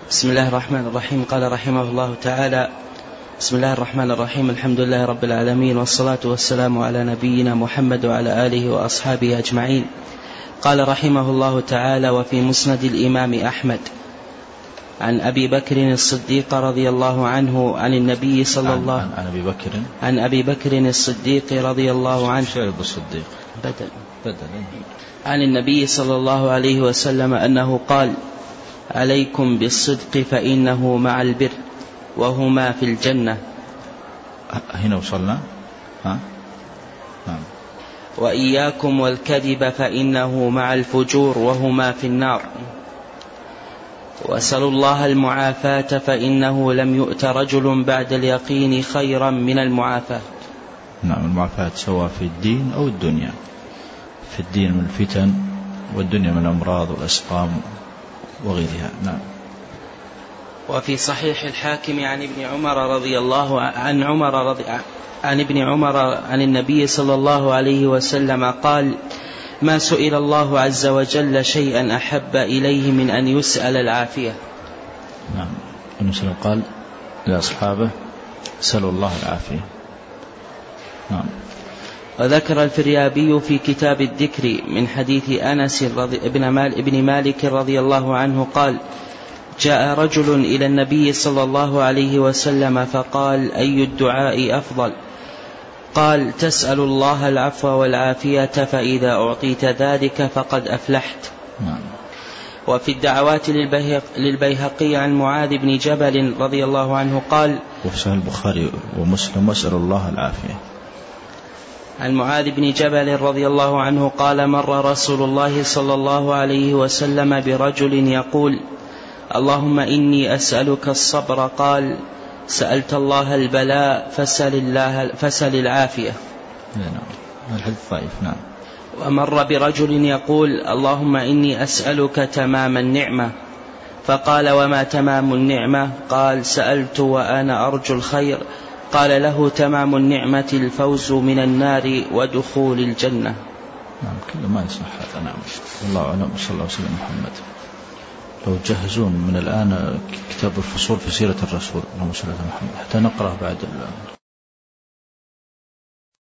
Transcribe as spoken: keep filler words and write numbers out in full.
بسم الله الرحمن الرحيم. قال رحمه الله تعالى: بسم الله الرحمن الرحيم، الحمد لله رب العالمين، والصلاة والسلام على نبينا محمد وعلى آله وأصحابه أجمعين. قال رحمه الله تعالى: وفي مسند الإمام أحمد عن أبي بكر الصديق رضي الله عنه عن النبي صلى عن الله عن, عن أبي بكر عن أبي بكر الصديق رضي الله عنه شعب الصديق بدل بدل عن النبي صلى الله عليه وسلم أنه قال: عليكم بالصدق فإنه مع البر وهما في الجنة. هنا وصلنا ها؟ نعم. وإياكم والكذب فإنه مع الفجور وهما في النار. وأسألوا الله المعافاة فإنه لم يؤت رجل بعد اليقين خيرا من المعافاة. نعم، المعافاة سواء في الدين أو الدنيا. في الدين من الفتن، والدنيا من الأمراض والأسقام وغيرها. نعم. وفي صحيح الحاكم عن ابن عمر رضي الله عن عمر رضي عن ابن عمر عن النبي صلى الله عليه وسلم قال: ما سئل الله عز وجل شيئا أحب إليه من أن يسأل العافية. نعم. النبي قال لأصحابه: سألوا الله العافية. نعم. وذكر الفريابي في كتاب الذكر من حديث أنس بن مالك رضي الله عنه قال: جاء رجل إلى النبي صلى الله عليه وسلم فقال: أي الدعاء أفضل؟ قال: تسأل الله العفو والعافية، فإذا أعطيت ذلك فقد أفلحت. نعم. وفي الدعوات للبيهقي عن معاذ بن جبل رضي الله عنه قال: وفي صحيح البخاري ومسلم: واسأل الله العافية. عن معاذ بن جبل رضي الله عنه قال: مر رسول الله صلى الله عليه وسلم برجل يقول: اللهم إني أسألك الصبر. قال: سألت الله البلاء فسل, الله فسل العافية. نعم. الحديث ضعيف. نعم. ومر برجل يقول: اللهم إني أسألك تمام النعمة. فقال: وما تمام النعمة؟ قال: سألت وأنا أرجو الخير. قال له: تمام النعمة الفوز من النار ودخول الجنة. نعم. كل ما يصح هذا. نعم. والله أعلم. صلى الله وسلم محمد. لو جهزون من الآن كتاب الفصول في سيرة الرسول اللهم صل على محمد حتى نقرأ بعد